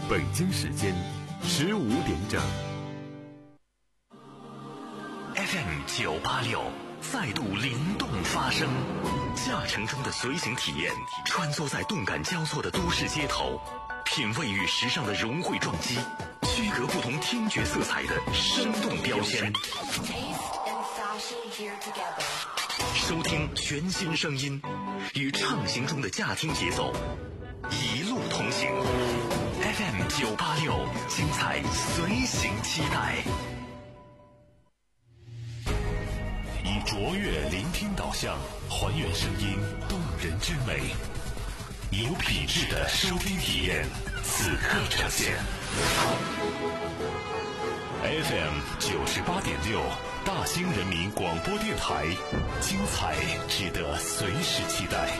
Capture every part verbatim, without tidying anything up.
北京时间十五点整。 F M 九八六再度灵动发声，驾乘中的随行体验，穿梭在动感交错的都市街头，品味与时尚的融汇撞击，区隔不同听觉色彩的生动标签。收听全新声音，与畅行中的驾听节奏一路同行。F M 九八六，精彩随行期待。以卓越聆听导向，还原声音动人之美，有品质的收听体验，此刻呈现。F M 九十八点六，大兴人民广播电台，精彩值得随时期待。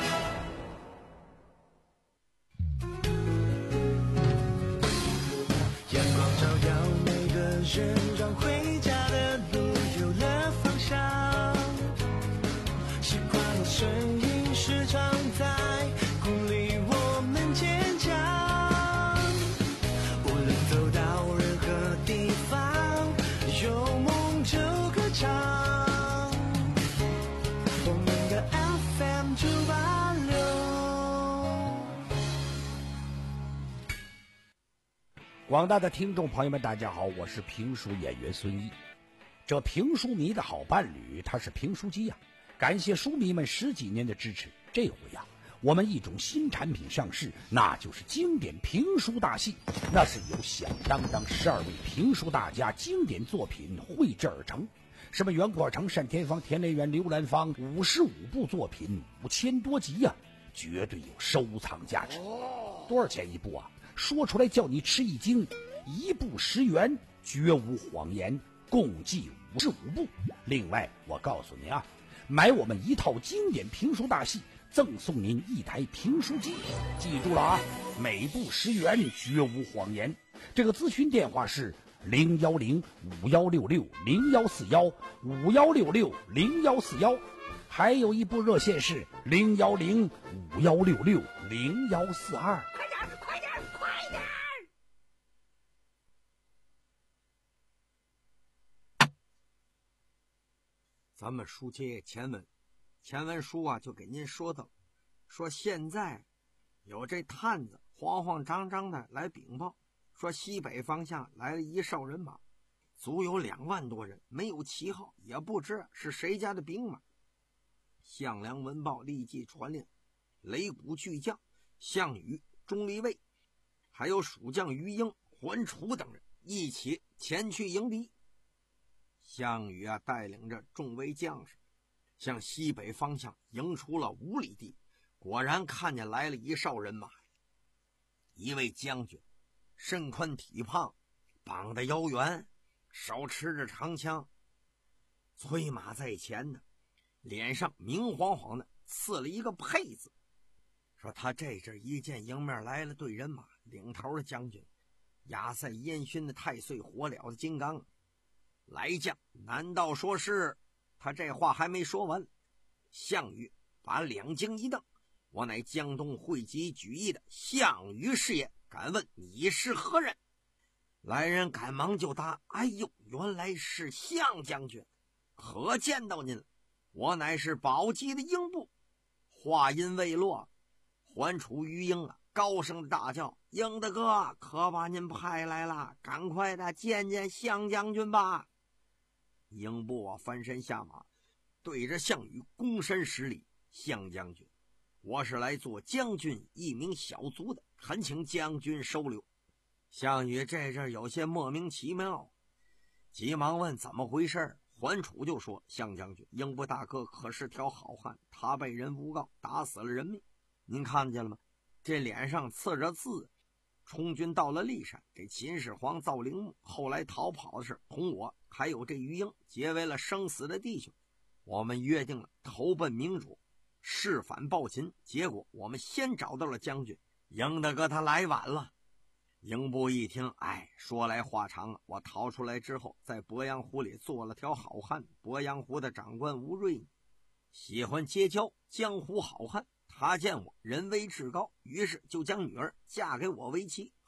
阳光照耀每个人，让回家的路有了方向。习惯了声音时常在鼓励我们坚强。无论走到任何地方，有梦就歌唱。我们的 F M 九八六。 广大的听众朋友们，大家好，我是评书演员孙毅。这评书迷的好伴侣，他是评书机呀、啊。感谢书迷们十几年的支持，这回呀、啊，我们一种新产品上市，那就是经典评书大戏。那是由响当当十二位评书大家经典作品绘制而成，什么袁国成、单田芳、田连元、刘兰芳，五十五部作品，五千多集呀、啊，绝对有收藏价值。多少钱一部啊？说出来叫你吃一惊，一部十元，绝无谎言，共计五十五部。另外，我告诉你啊，买我们一套经典评书大戏，赠送您一台评书机。记住了啊，每部十元，绝无谎言。这个咨询电话是零幺零五幺六六零幺四幺五幺六六零幺四幺，还有一部热线是零幺零五幺六六零幺四二。 快点，快点，快点！ 咱们书接前文，前文书啊就给您说到，说现在有这探子慌慌张张的来禀报，说西北方向来了一哨人马，足有两万多人，没有旗号，也不知是谁家的兵马。项梁闻报，立即传令擂鼓巨将项羽、钟离昧，还有蜀将于英、桓楚等人一起前去迎敌。项羽啊，带领着众位将士向西北方向迎出了五里地，果然看见来了一哨人马。一位将军身宽体胖，膀子腰圆，手持着长枪，催马在前呢，脸上明晃晃的刺了一个佩字，说他这阵一见迎面来了队人马，领头的将军亚塞烟熏的太岁火燎的金刚，来将难道说是？他这话还没说完，项羽把两睛一瞪，我乃江东汇集举义的项羽是也，敢问你是何人？来人赶忙就答，哎呦，原来是项将军，可见到您了，我乃是宝鸡的英布。话音未落，桓楚于英啊高声的大叫，英大哥，可把您派来了，赶快的见见项将军吧。英布啊翻身下马，对着项羽躬身施礼，项将军，我是来做将军一名小卒的，恳请将军收留。项羽这阵有些莫名其妙，急忙问怎么回事。桓楚就说，项将军，英布大哥可是条好汉，他被人诬告打死了人命，您看见了吗？这脸上刺着字，充军到了骊山，给秦始皇造陵墓，后来逃跑的是同我还有这于英结为了生死的弟兄，我们约定了投奔明主，誓反报秦，结果我们先找到了将军，英大哥他来晚了。英布一听，哎，说来话长啊，我逃出来之后，在鄱阳湖里做了条好汉，鄱阳湖的长官吴瑞喜欢结交江湖好汉，他见我人威至高，于是就将女儿嫁给我为妻，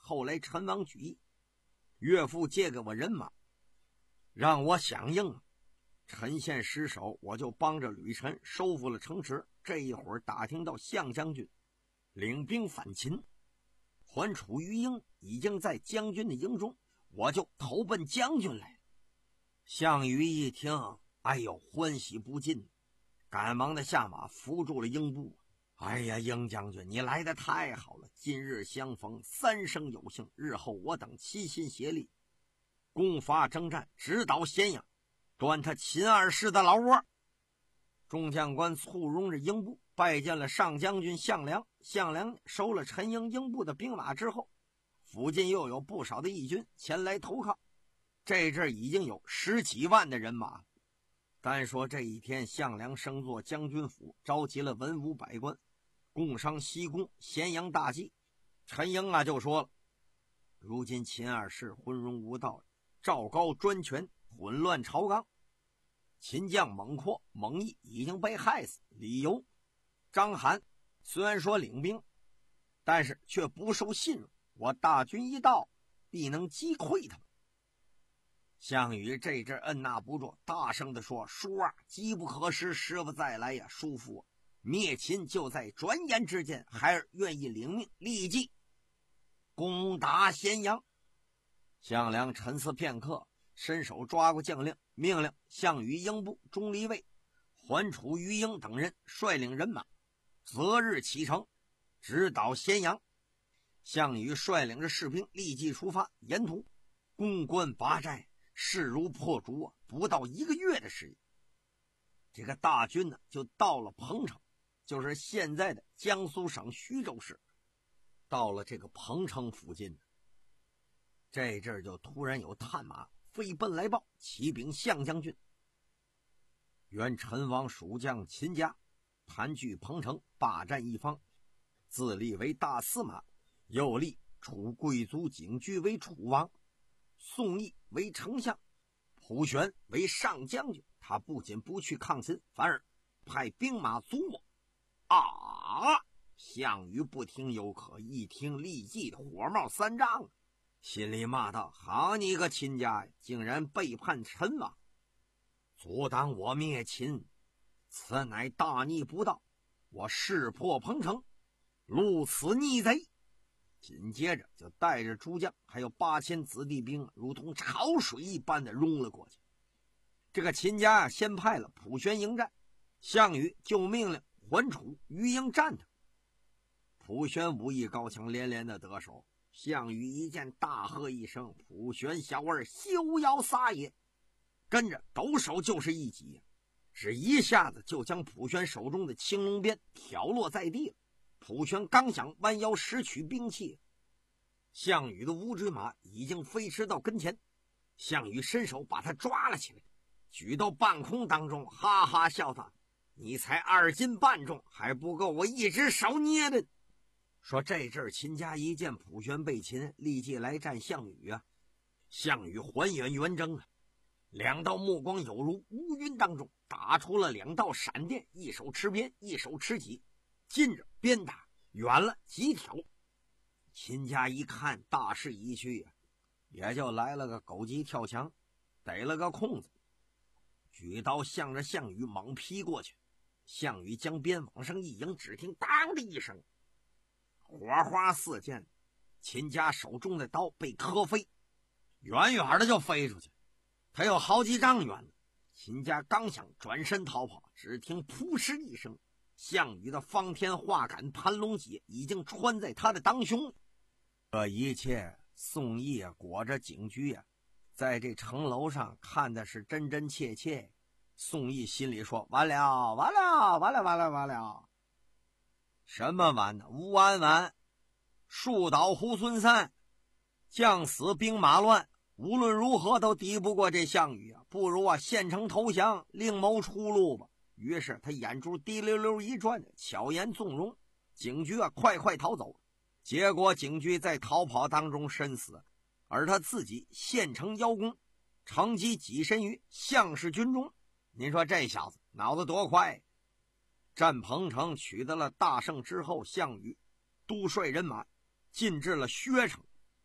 后来陈王举义，岳父借给我人马，让我响应啊。陈县失守，我就帮着吕臣收复了城池。这一会儿打听到项将军领兵反秦，桓楚于英已经在将军的营中，我就投奔将军来了。项羽一听，哎呦，欢喜不尽，赶忙的下马扶住了英布。哎呀，英将军，你来得太好了！今日相逢，三生有幸，日后我等齐心协力，攻伐征战，直捣咸阳，端他秦二世的老窝。众将官簇拥着英布拜见了上将军项梁。项梁收了陈英、英布的兵马之后，附近又有不少的义军前来投靠，这阵已经有十几万的人马。单说这一天，项梁升做将军府，召集了文武百官，共商西攻咸阳大计。陈英啊就说了，如今秦二世昏庸无道，赵高专权，混乱朝纲，秦将猛阔、蒙毅已经被害死，李由、章邯虽然说领兵，但是却不受信任，我大军一到，必能击溃他们。项羽这阵按捺不住，大声地说：“叔啊，机不可失，时不再来呀！叔父，灭秦就在转眼之间，孩儿愿意领命，立即攻打咸阳。”项梁沉思片刻，伸手抓过将令，命令项羽、英布、钟离昧、桓楚、于英等人率领人马，择日启程，直捣咸阳。项羽率领着士兵立即出发，沿途攻关拔寨，势如破竹啊！不到一个月的时间，这个大军呢就到了彭城，就是现在的江苏省徐州市。到了这个彭城附近，这阵儿就突然有探马飞奔来报，启禀项将军，原陈王蜀将秦家盘踞彭城，霸占一方，自立为大司马，又立楚贵族景驹为楚王，宋义为丞相，蒲玄为上将军。他不仅不去抗秦，反而派兵马阻我。啊！项羽不听有可，一听立即火冒三丈，心里骂道：“好你个秦家，竟然背叛陈王，阻挡我灭秦，此乃大逆不道！我誓破彭城，戮此逆贼！”紧接着就带着诸将还有八千子弟兵，如同潮水一般的冲了过去。这个秦家先派了蒲玄迎战，项羽就命令桓楚、于英战他。蒲玄武艺高强，连连的得手。项羽一见，大喝一声：“蒲玄小儿，休要撒野！”跟着抖手就是一击，只一下子就将蒲玄手中的青龙鞭挑落在地了。蒲玄刚想弯腰拾取兵器，项羽的乌骓马已经飞驰到跟前，项羽伸手把他抓了起来，举到半空当中，哈哈笑道：“你才二斤半重，还不够我一只手捏的。”说这阵儿秦家一见蒲玄被擒，立即来战项羽啊！项羽还原圆睁啊，两道目光有如乌云当中打出了两道闪电，一手持鞭，一手持戟，近着鞭打，远了几挑。秦家一看大势已去啊，也就来了个狗急跳墙，逮了个空子，举刀向着项羽猛劈过去。项羽将鞭往上一迎，只听当的一声，火花四溅，秦家手中的刀被磕飞，远远的就飞出去，他有好几丈远了。秦家刚想转身逃跑，只听扑哧一声，项羽的方天画杆盘龙戟已经穿在他的当胸。这一切，宋义裹着景驹啊，在这城楼上看的是真真切切。宋义心里说：“完了，完了，完了，完了，完了！什么完呢？无完完，树倒猢狲散，将死兵马乱，无论如何都敌不过这项羽啊！不如啊献城投降，另谋出路吧。”于是他眼珠滴溜溜一转，巧言纵容，景驹啊快快逃走。结果景驹在逃跑当中身死，而他自己献城邀功，乘机跻身于项氏军中。您说这小子脑子多快！战彭城取得了大胜之后，项羽督率人马进至了薛城，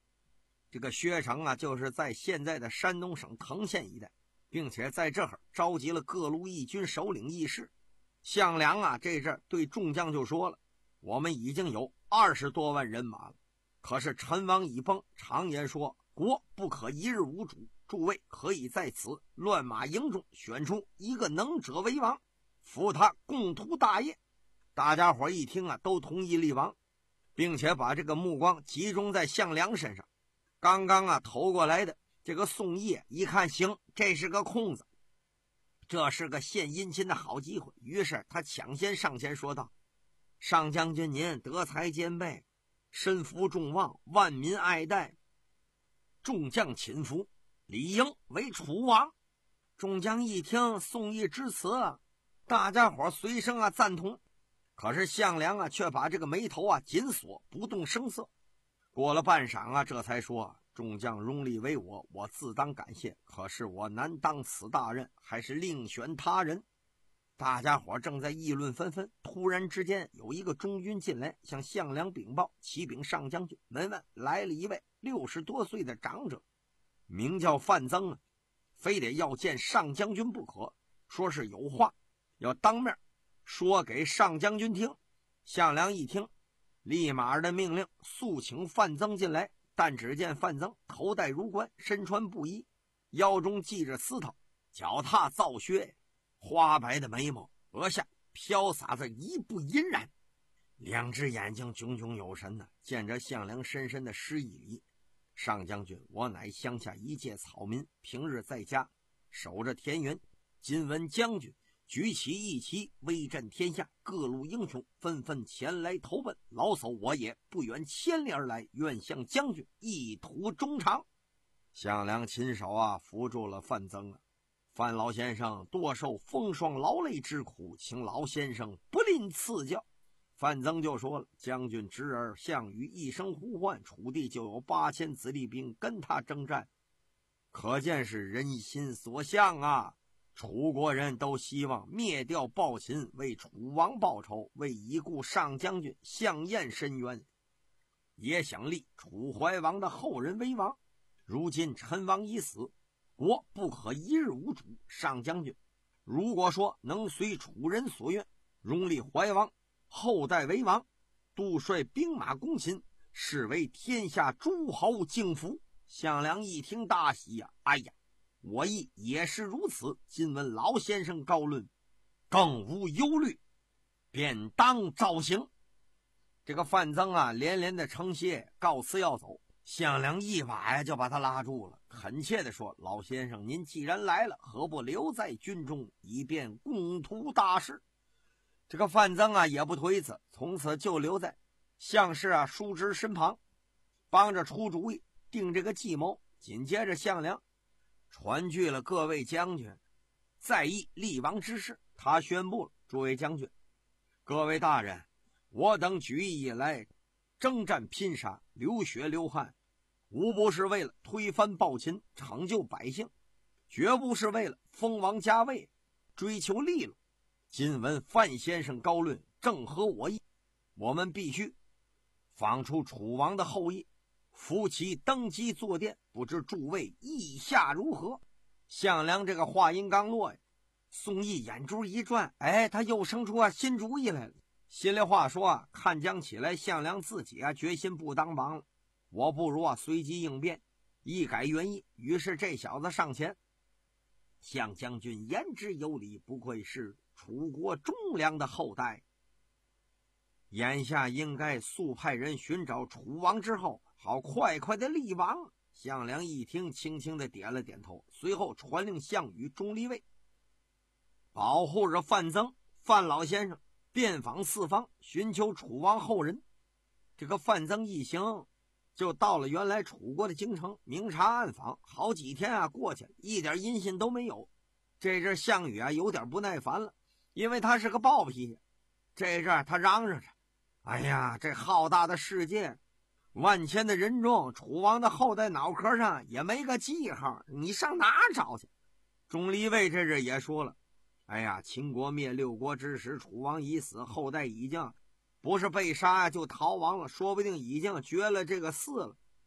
这个薛城啊，就是在现在的山东省藤县一带，并且在这儿召集了各路义军首领义士。项梁啊，这阵对众将就说了：“我们已经有二十多万人马了，可是陈王一崩，常言说国不可一日无主，诸位可以在此乱马营中选出一个能者为王，扶他共图大业。”大家伙一听啊，都同意立王，并且把这个目光集中在项梁身上。刚刚啊投过来的这个宋义一看，行，这是个空子，这是个献殷勤的好机会，于是他抢先上前说道：“上将军您德才兼备，身负众望，万民爱戴，众将亲服，理应为楚王。”众将一听宋义之词，大家伙随声啊赞同。可是项梁啊却把这个眉头啊紧锁，不动声色。过了半晌啊，这才说：“众将拥立为我，我自当感谢。可是我难当此大任，还是另选他人。”大家伙正在议论纷纷，突然之间有一个中军进来，向项梁禀报：“启禀上将军，闻闻来了一位六十多岁的长者，名叫范增啊，非得要见上将军不可，说是有话要当面说给上将军听。”项梁一听，立马的命令速请范增进来。但只见范增头戴儒冠，身穿布衣，腰中系着丝绦，脚踏皂靴，花白的眉毛，额下飘洒着一步银染，两只眼睛炯炯有神呢。见着项梁深深的施一礼：“上将军，我乃乡下一介草民，平日在家守着田园，今闻将军举起义旗，威震天下，各路英雄纷纷前来投奔，老叟我也不远千里而来，愿向将军一图衷肠。”项梁亲手啊扶住了范增啊：“范老先生多受风霜劳累之苦，请老先生不吝赐教。”范增就说了：“将军侄儿项羽一声呼唤，楚地就有八千子弟兵跟他征战，可见是人心所向啊。楚国人都希望灭掉暴秦，为楚王报仇，为已故上将军项燕申冤，也想立楚怀王的后人为王。如今陈王已死，国不可一日无主。上将军如果说能随楚人所愿，拥立怀王后代为王，督率兵马攻秦，是为天下诸侯敬服。”项梁一听大喜呀、啊！哎呀，我亦也是如此，今闻老先生高论，更无忧虑，便当照行。这个范增啊连连的称谢，告辞要走。项梁一把呀就把他拉住了，恳切的说：“老先生您既然来了，何不留在军中，以便共图大事？”这个范增啊也不推辞，从此就留在项氏啊叔侄身旁，帮着出主意，定这个计谋。紧接着项梁传据了各位将军在议立王之事，他宣布了：“诸位将军，各位大人，我等举义以来，征战拼杀，流血流汗，无不是为了推翻暴秦，拯救百姓，绝不是为了封王加位，追求利禄。今闻范先生高论，正合我意，我们必须仿出楚王的后裔，扶其登基坐殿，不知诸位意下如何？”项梁这个话音刚落呀，宋义眼珠一转，哎，他又生出啊新主意来了。心里话说啊，看将起来项梁自己啊决心不当王了，我不如啊随机应变，一改原意。于是这小子上前：“项将军言之有理，不愧是楚国忠良的后代，眼下应该速派人寻找楚王之后，好快快的立王。”项梁一听，轻轻的点了点头，随后传令项羽、钟离魏保护着范增、范老先生，遍访四方，寻求楚王后人。这个范增一行就到了原来楚国的京城，明察暗访，好几天啊过去了，一点音信都没有。这阵项羽啊有点不耐烦了，因为他是个暴脾气。这阵他嚷嚷着：“哎呀，这浩大的世界，万千的人中，楚王的后代脑壳上也没个记号，你上哪找去？”钟离魏这阵也说了：“哎呀，秦国灭六国之时，楚王已死，后代已经不是被杀就逃亡了，说不定已经绝了这个嗣了。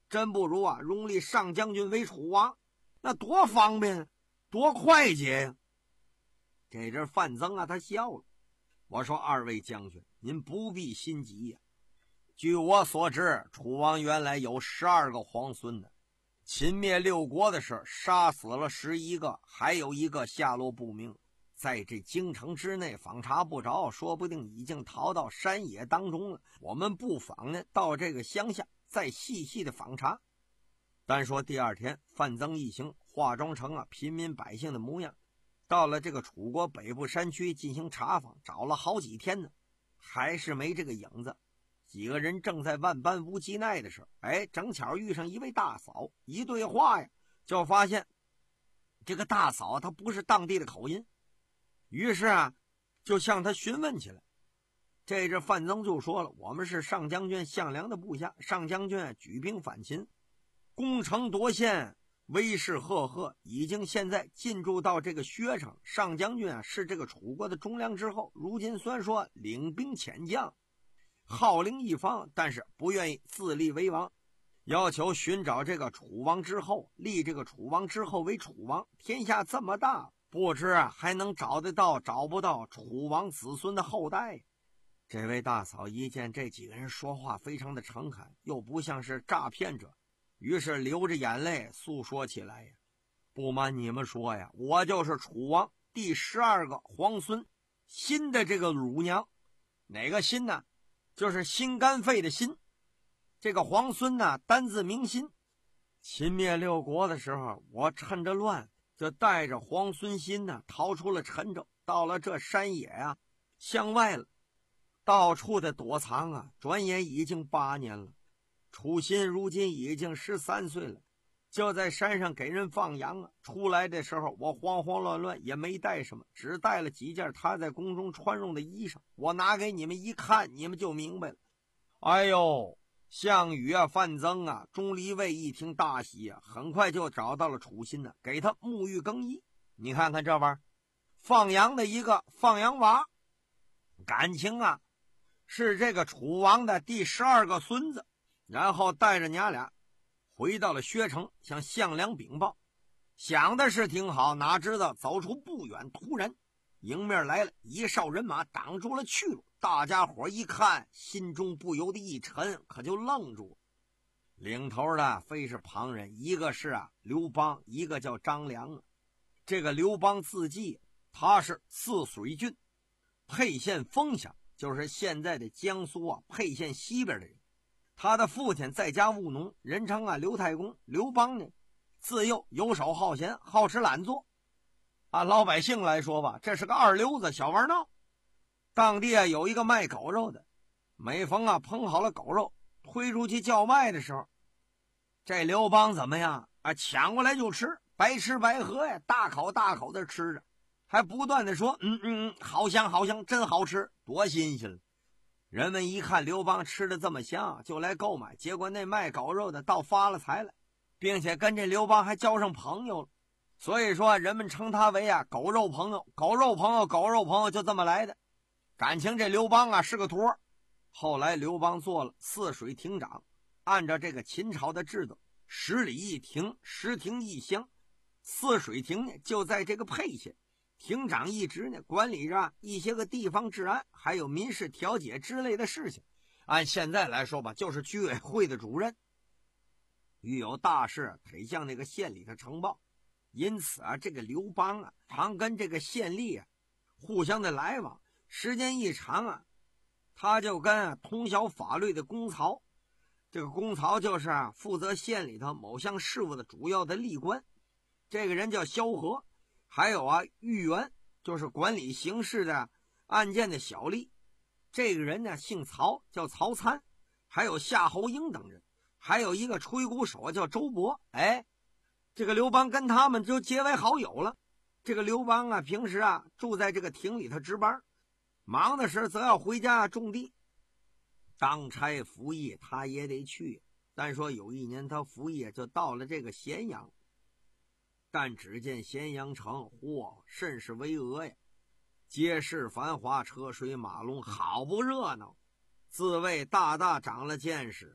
真不如啊荣立上将军为楚王，那多方便，多快捷呀！这阵范增啊，他笑了。我说二位将军，您不必心急呀。据我所知，楚王原来有十二个皇孙呢，秦灭六国的事杀死了十一个，还有一个下落不明，在这京城之内访查不着，说不定已经逃到山野当中了。我们不妨呢到这个乡下再细细的访查。单说第二天，范增一行化妆成啊平民百姓的模样，到了这个楚国北部山区进行查访，找了好几天呢，还是没这个影子。几个人正在万般无计奈的时候，哎，正巧遇上一位大嫂，一对话呀，就发现这个大嫂她不是当地的口音，于是啊，就向她询问起来。这阵范增就说了：“我们是上将军项梁的部下，上将军举兵反秦，攻城夺县，威势赫赫，已经现在进驻到这个薛城。上将军啊是这个楚国的忠良之后，如今虽然说领兵遣将，号令一方，但是不愿意自立为王，要求寻找这个楚王之后，立这个楚王之后为楚王。天下这么大，不知啊还能找得到找不到楚王子孙的后代。”这位大嫂一见这几个人说话非常的诚恳，又不像是诈骗者，于是流着眼泪诉说起来呀：“不瞒你们说呀，我就是楚王第十二个皇孙辛的这个乳娘。哪个辛呢？就是心肝肺的辛。这个皇孙呢，单字明辛。秦灭六国的时候，我趁着乱，就带着皇孙辛呢逃出了陈州，到了这山野啊向外了，到处的躲藏啊，转眼已经八年了。楚辛如今已经十三岁了，就在山上给人放羊啊。出来的时候，我慌慌乱乱，也没带什么，只带了几件他在宫中穿用的衣裳。我拿给你们一看，你们就明白了。哎呦，项羽啊，范增啊，钟离魏一听大喜啊，很快就找到了楚辛呢，给他沐浴更衣。你看看这玩意儿，放羊的一个放羊娃，感情啊是这个楚王的第十二个孙子。然后带着娘俩回到了薛城，向项梁禀报。想的是挺好，哪知道走出不远，突然迎面来了一哨人马，挡住了去路。大家伙一看，心中不由得一沉，可就愣住了。领头的非是旁人，一个是啊刘邦，一个叫张良啊。这个刘邦字季，他是泗水郡沛县丰乡，就是现在的江苏啊沛县西边的人。他的父亲在家务农，人称啊刘太公。刘邦呢，自幼游手好闲，好吃懒做。按老百姓来说吧，这是个二流子，小玩闹。当地啊有一个卖狗肉的，每逢啊烹好了狗肉推出去叫卖的时候，这刘邦怎么样啊？抢过来就吃，白吃白喝呀，大口大口的吃着，还不断的说：“嗯嗯，好香好香，真好吃，多新鲜了。”人们一看刘邦吃的这么香，就来购买。结果那卖狗肉的倒发了财了，并且跟这刘邦还交上朋友了。所以说人们称他为啊狗肉朋友，狗肉朋友，狗肉朋友，就这么来的。感情这刘邦啊是个托。后来刘邦做了泗水亭长，按照这个秦朝的制度，十里一亭，十亭一乡。泗水亭呢就在这个沛县。亭长一职呢，管理着一些个地方治安，还有民事调解之类的事情。按现在来说吧，就是居委会的主任。遇有大事，得向那个县里头呈报。因此啊，这个刘邦啊，常跟这个县吏啊互相的来往。时间一长啊，他就跟啊通晓法律的公曹，这个公曹就是啊负责县里头某项事务的主要的吏官，这个人叫萧何。还有啊，狱员，就是管理刑事的案件的小吏，这个人呢姓曹，叫曹参。还有夏侯婴等人，还有一个吹鼓手叫周勃。哎，这个刘邦跟他们就结为好友了。这个刘邦啊，平时啊住在这个亭里头值班，忙的时则要回家种地。当差服役他也得去，但说有一年他服役就到了这个咸阳。但只见咸阳城，嚯，甚是巍峨呀！街市繁华，车水马龙，好不热闹。自谓大大长了见识，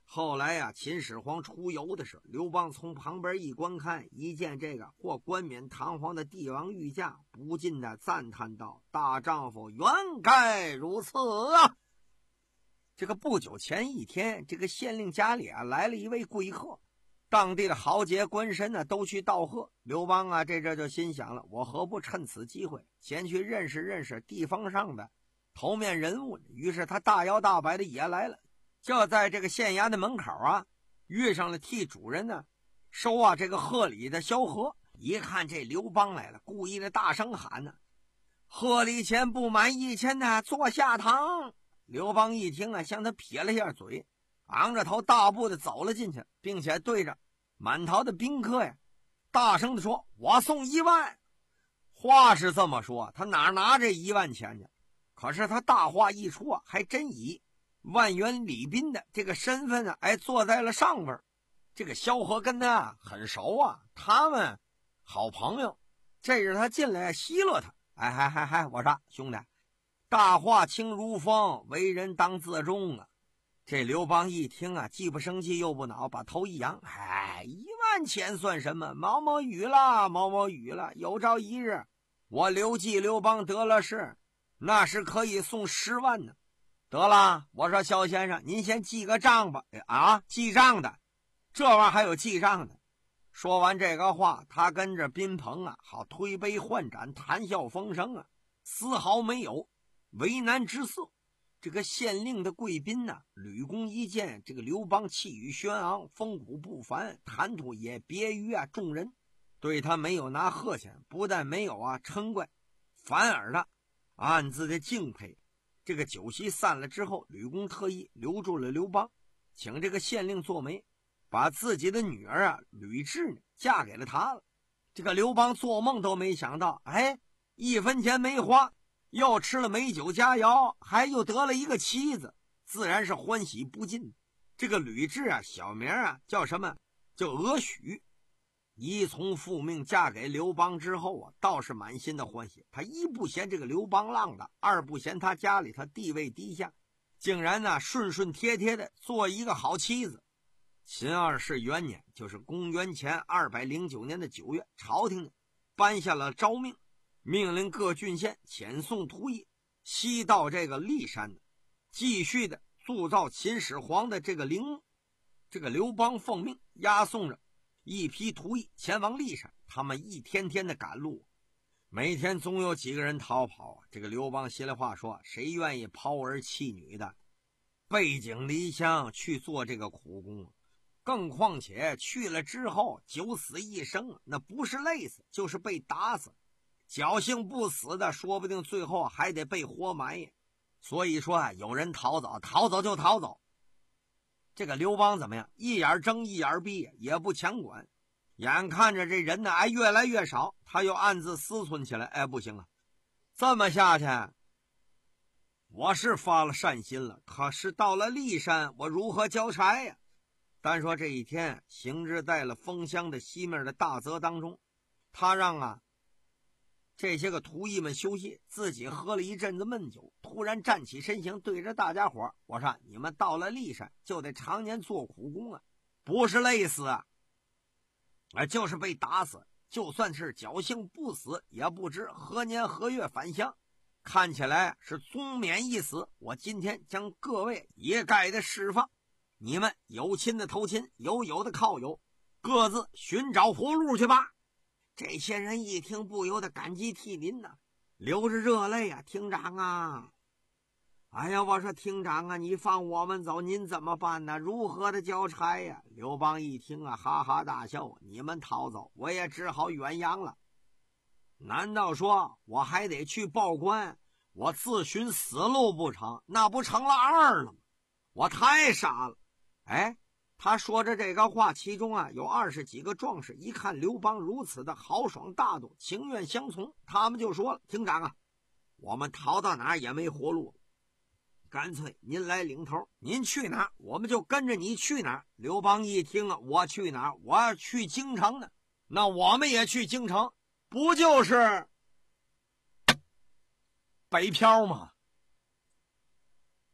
后来呀、啊，秦始皇出游的时候，刘邦从旁边一观看，一见这个或冠冕堂皇的帝王御驾，不禁的赞叹道：“大丈夫原该如此啊！”这个不久前一天，这个县令家里啊来了一位贵客，当地的豪杰官绅呢都去道贺。刘邦啊这这就心想了，我何不趁此机会先去认识认识地方上的头面人物呢？于是他大摇大摆的也来了，就在这个县衙的门口啊遇上了替主人呢收啊这个贺礼的萧何。一看这刘邦来了，故意的大声喊呢：“贺礼钱不满一千呢，坐下堂。”刘邦一听啊，向他撇了下嘴，昂着头大步的走了进去，并且对着满堂的宾客呀大声的说：“我送一万。”话是这么说，他哪拿这一万钱去？可是他大话一出啊，还真以万元礼宾的这个身份呢，哎，坐在了上边。这个萧何跟他很熟啊，他们好朋友。这日他进来奚落他：“哎嗨嗨嗨，我说兄弟，大话轻如风，为人当自重啊！”这刘邦一听啊，既不生气又不恼，把头一扬：“哎，一万钱算什么？毛毛雨了，毛毛雨了！有朝一日，我刘季刘邦得了势，那是可以送十万呢。得了，我说萧先生，您先记个账吧。啊，记账的，这玩意儿还有记账的。”说完这个话，他跟着宾朋啊，好推杯换盏，谈笑风生啊，丝毫没有为难之色。这个县令的贵宾呢、啊，吕公一见这个刘邦气宇轩昂，风骨不凡，谈吐也别于啊众人，对他没有拿贺钱，不但没有啊嗔怪，反而呢暗自的敬佩。这个酒席散了之后，吕公特意留住了刘邦，请这个县令做媒，把自己的女儿啊吕雉呢嫁给了他了。这个刘邦做梦都没想到，哎，一分钱没花，又吃了美酒佳肴，还又得了一个妻子，自然是欢喜不尽。这个吕雉啊，小名啊叫什么？叫娥许。依从父命嫁给刘邦之后啊，倒是满心的欢喜。他一不嫌这个刘邦浪的，二不嫌他家里他地位低下，竟然呢顺顺贴贴的做一个好妻子。秦二世元年，就是公元前二百零九年的九月，朝廷呢颁下了诏命，命令各郡县遣送仆役西到这个骊山的，继续的铸造秦始皇的这个陵墓。这个刘邦奉命押送着一批仆役前往骊山，他们一天天的赶路，每天总有几个人逃跑。这个刘邦心里话说，谁愿意抛儿弃女的，背井离乡去做这个苦工？更况且去了之后九死一生，那不是累死就是被打死，侥幸不死的说不定最后还得被活埋呀。所以说啊，有人逃走逃走就逃走。这个刘邦怎么样？一眼睁一眼闭，也不强管。眼看着这人呢哎越来越少，他又暗自思忖起来，哎不行啊，这么下去我是发了善心了，可是到了骊山我如何交差呀？单说这一天行至在了封乡的西面的大泽当中，他让啊这些个仆役们休息，自己喝了一阵子闷酒，突然站起身形，对着大家伙我说，你们到了骊山就得常年做苦工啊，不是累死啊，哎，就是被打死，就算是侥幸不死，也不知何年何月返乡，看起来是终免一死。我今天将各位一概的释放，你们有亲的投亲，有友的靠友，各自寻找活路去吧。这些人一听不由得感激涕零呐、啊，流着热泪啊。厅长啊，哎呀，我说厅长啊，你放我们走，您怎么办呢？如何的交差呀？刘邦一听啊，哈哈大笑，你们逃走，我也只好远洋了。难道说我还得去报官，我自寻死路不成？那不成了二了吗？我太傻了。哎，他说着这个话，其中啊有二十几个壮士，一看刘邦如此的豪爽大度，情愿相从，他们就说了，厅长啊，我们逃到哪儿也没活路，干脆您来领头，您去哪儿我们就跟着你去哪儿。刘邦一听啊，我去哪儿？我要去京城呢。那我们也去京城，不就是北漂吗？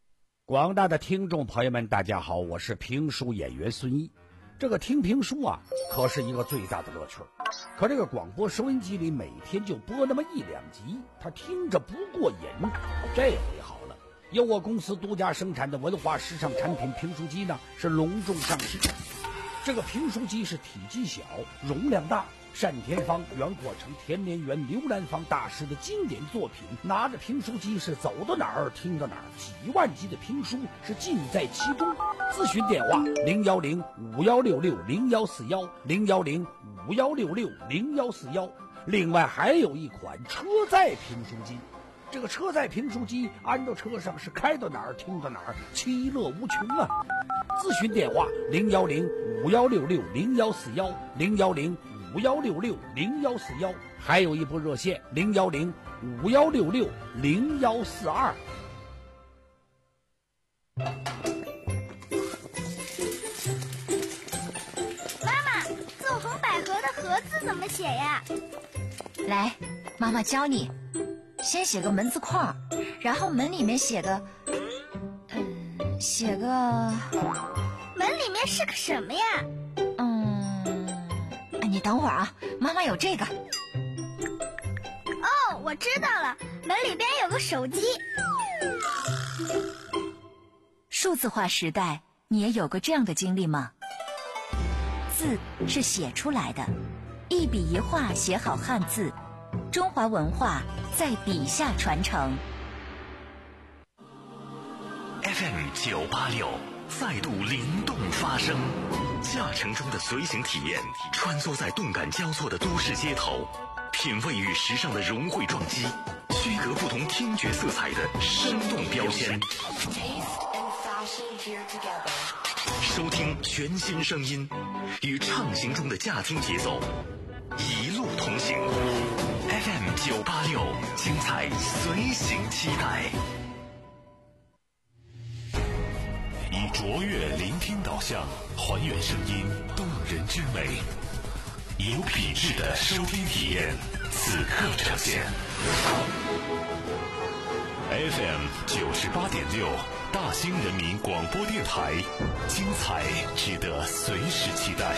广大的听众朋友们，大家好，我是评书演员孙毅。这个听评书啊，可是一个最大的乐趣。可这个广播收音机里每天就播那么一两集，他听着不过瘾。这回好了，由我公司独家生产的文化时尚产品评书机呢，是隆重上市。这个评书机是体积小，容量大，单田芳、袁阔成、田连元、刘兰芳大师的经典作品，拿着评书机是走到哪儿听到哪儿，几万集的评书是尽在其中。咨询电话零幺零五幺六六零幺四幺零幺零五幺六六零幺四幺。另外还有一款车载评书机，这个车载评书机安到车上是开到哪儿听到哪儿，其乐无穷啊！咨询电话零幺零五幺六六零幺四幺零幺零五幺六六零幺四幺，还有一部热线零幺零五幺六六零幺四二。 妈妈，纵横捭阖的阖字怎么写呀？ 来，妈妈教你。先写个门字框，然后门里面写个，嗯，写个。 门里面是个什么呀？ 嗯，你等会儿啊，妈妈有这个。 哦，我知道了，门里边有个手机。 数字化时代，你也有过这样的经历吗？字是写出来的，一笔一画写好汉字，中华文化在笔下传承。 F M 九八六再度灵动发声，驾乘中的随行体验，穿梭在动感交错的都市街头，品味与时尚的融汇撞击，区隔不同听觉色彩的生动标签。收听全新声音，与畅行中的驾听节奏，一路同行。F M 九八六，精彩随行期待。以卓越聆听导向，还原声音动人之美，有品质的收听体验，此刻呈现。F M 九十八点六，大兴人民广播电台，精彩值得随时期待。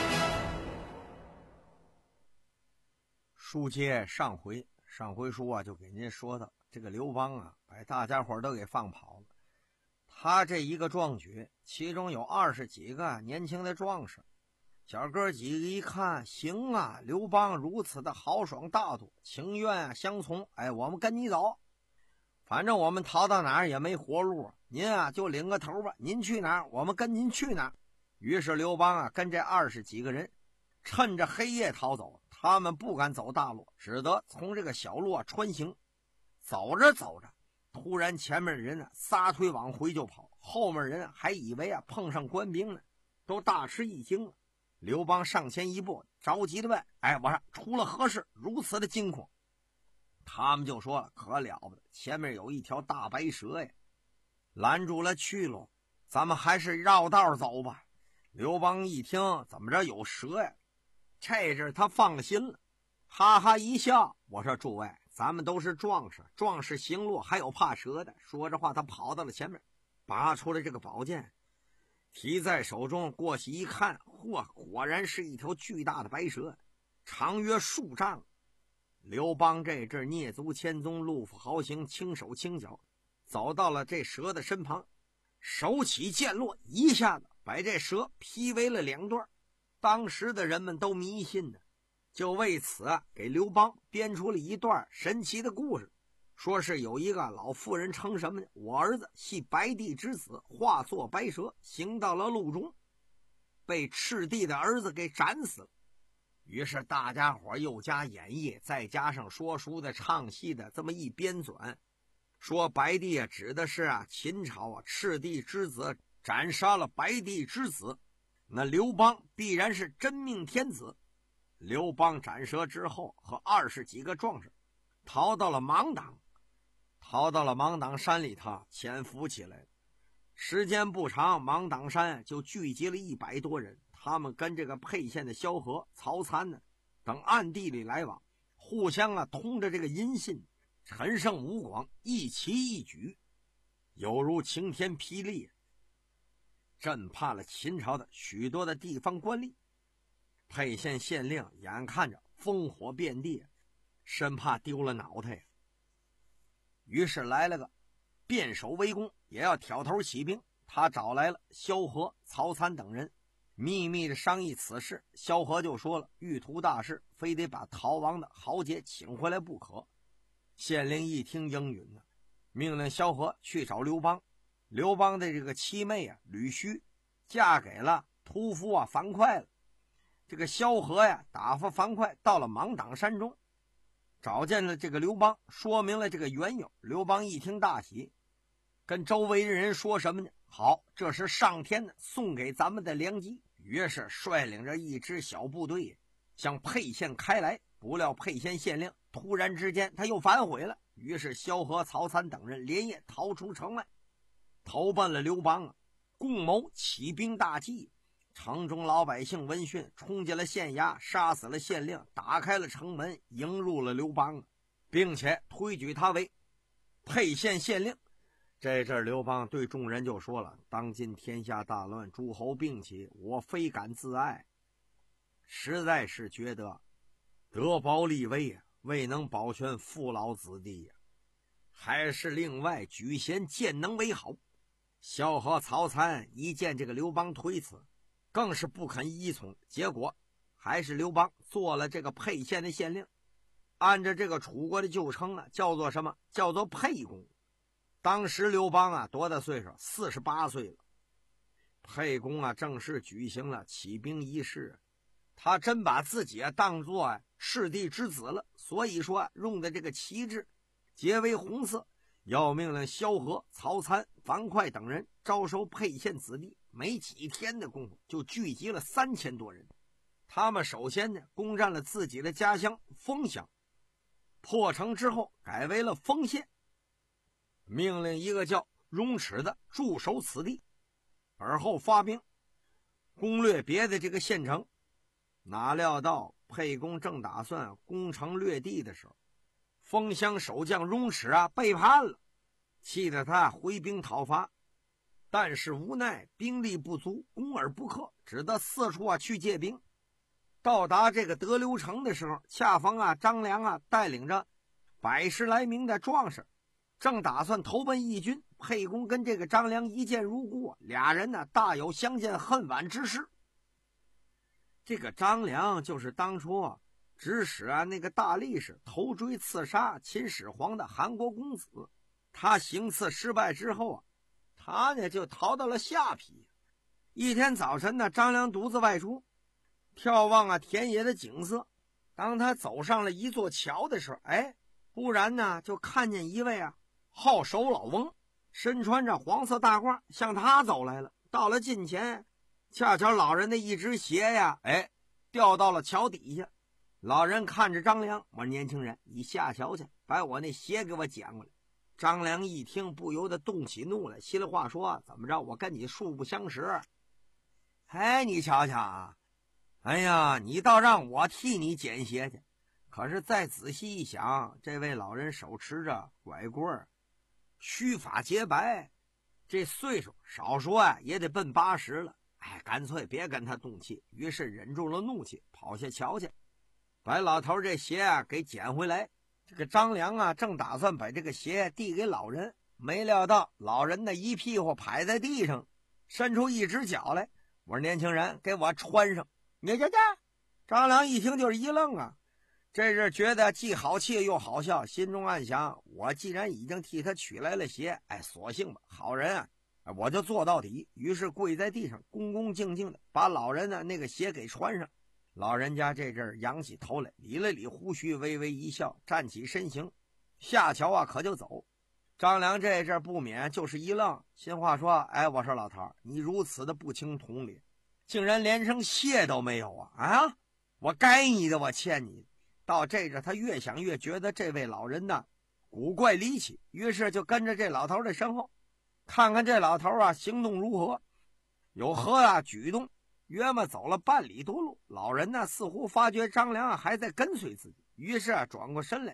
书接上回，上回书啊就给您说到，这个刘邦啊，把大家伙都给放跑了。他这一个壮举，其中有二十几个年轻的壮士，小哥几个一看，行啊，刘邦如此的豪爽大度，情愿啊相从，哎，我们跟你走，反正我们逃到哪儿也没活路，您啊就领个头吧，您去哪儿我们跟您去哪儿。于是刘邦啊跟这二十几个人趁着黑夜逃走，他们不敢走大路，只得从这个小路啊穿行。走着走着，突然前面人啊撒腿往回就跑，后面人还以为啊碰上官兵呢，都大吃一惊了。刘邦上前一步，着急的问：哎，我说出了何事，如此的惊恐？他们就说了：可了不得，前面有一条大白蛇呀，拦住了去路，咱们还是绕道走吧。刘邦一听，怎么着有蛇呀？这阵他放心了，哈哈一笑，我说诸位，咱们都是壮士，壮士行路还有怕蛇的。说着话，他跑到了前面，拔出了这个宝剑，提在手中，过去一看，嚯，果然是一条巨大的白蛇，长约数丈。刘邦这阵蹑足千踪，路复豪行，轻手轻脚走到了这蛇的身旁，手起剑落，一下子把这蛇劈为了两段。当时的人们都迷信的，就为此啊给刘邦编出了一段神奇的故事，说是有一个老妇人称什么呢？我儿子系白帝之子，化作白蛇，行到了路中，被赤帝的儿子给斩死了。于是大家伙又加演绎，再加上说书的唱戏的，这么一编纂，说白帝啊指的是啊秦朝啊赤帝之子斩杀了白帝之子，那刘邦必然是真命天子。刘邦斩蛇之后，和二十几个壮士逃到了芒砀，逃到了芒砀山里头潜伏起来。时间不长，芒砀山就聚集了一百多人，他们跟这个沛县的萧何、曹参呢等暗地里来往，互相啊通着这个音信，陈胜吴广一齐一举。 犹如晴天霹雳，震怕了秦朝的许多的地方官吏。沛县县令眼看着烽火遍地，生怕丢了脑袋呀，于是来了个变守为攻，也要挑头起兵。他找来了萧何、曹参等人，秘密的商议此事。萧何就说了，欲图大事，非得把逃亡的豪杰请回来不可。县令一听应允呢，命令萧何去找刘邦。刘邦的这个妻妹啊，吕须嫁给了屠夫啊樊哙了。这个萧何呀，打发樊哙到了芒砀山中，找见了这个刘邦，说明了这个缘由。刘邦一听大喜，跟周围的人说什么呢？好，这是上天呢送给咱们的良机。于是率领着一支小部队向沛县开来。不料沛县县令突然之间他又反悔了，于是萧何、曹参等人连夜逃出城外，投奔了刘邦啊，共谋起兵大计。城中老百姓闻讯，冲进了县衙，杀死了县令，打开了城门，迎入了刘邦，并且推举他为沛县县令。这阵刘邦对众人就说了，当今天下大乱，诸侯并起，我非敢自爱，实在是觉得德薄立威啊，未能保全父老子弟呀、啊，还是另外举贤荐能为好。萧何、曹参一见这个刘邦推辞，更是不肯依从，结果还是刘邦做了这个沛县的县令。按照这个楚国的旧称啊，叫做什么？叫做沛公。当时刘邦啊多大岁数？四十八岁了。沛公啊正式举行了起兵仪式，他真把自己啊当作啊赤帝之子了，所以说、啊、用的这个旗帜皆为红色，要命令萧何、曹参、樊哙等人招收沛县子弟。没几天的功夫就聚集了三千多人。他们首先呢攻占了自己的家乡丰乡，破城之后改为了丰县，命令一个叫荣齿的驻守此地，而后发兵攻略别的这个县城。哪料到沛公正打算攻城略地的时候，丰乡守将荣齿啊背叛了，气得他回兵讨伐，但是无奈兵力不足，攻而不克，只得四处啊去借兵。到达这个德留城的时候，恰逢啊张良啊带领着百十来名的壮士，正打算投奔义军。沛公跟这个张良一见如故、啊，俩人呢大有相见恨晚之事。这个张良就是当初啊指使啊那个大力士头锥刺杀秦始皇的韩国公子，他行刺失败之后啊，他呢就逃到了下邳。一天早晨呢，张良独自外出，眺望啊田野的景色。当他走上了一座桥的时候，哎，忽然呢就看见一位啊好手老翁，身穿着黄色大褂，向他走来了。到了近前，恰巧老人的一只鞋呀，哎，掉到了桥底下。老人看着张良，我说年轻人，你下桥去，把我那鞋给我捡过来。张良一听不由得动起怒来，稀里话说，怎么着，我跟你素不相识。哎，你瞧瞧啊，哎呀，你倒让我替你捡鞋去。可是再仔细一想，这位老人手持着拐棍，须发洁白，这岁数少说啊也得奔八十了。哎，干脆别跟他动气，于是忍住了怒气，跑下桥去，把老头这鞋啊给捡回来。这个张良啊正打算把这个鞋递给老人，没料到老人的一屁股拍在地上，伸出一只脚来。我说年轻人，给我穿上。你这这张良一听就是一愣啊，这是觉得既好气又好笑，心中暗想，我既然已经替他取来了鞋，哎，索性吧，好人啊，我就做到底。于是跪在地上，恭恭敬敬的把老人的那个鞋给穿上。老人家这阵仰起头来，理了理胡须，微微一笑，站起身形，下桥啊可就走。张良这阵不免就是一愣，心话说，哎，我说老头，你如此的不清同理，竟然连声谢都没有啊！啊，我该你的，我欠你的。到这阵他越想越觉得这位老人呢古怪离奇，于是就跟着这老头的身后，看看这老头啊行动如何，有何啊举动。约么走了半里多路，老人呢似乎发觉张良啊还在跟随自己，于是啊转过身来，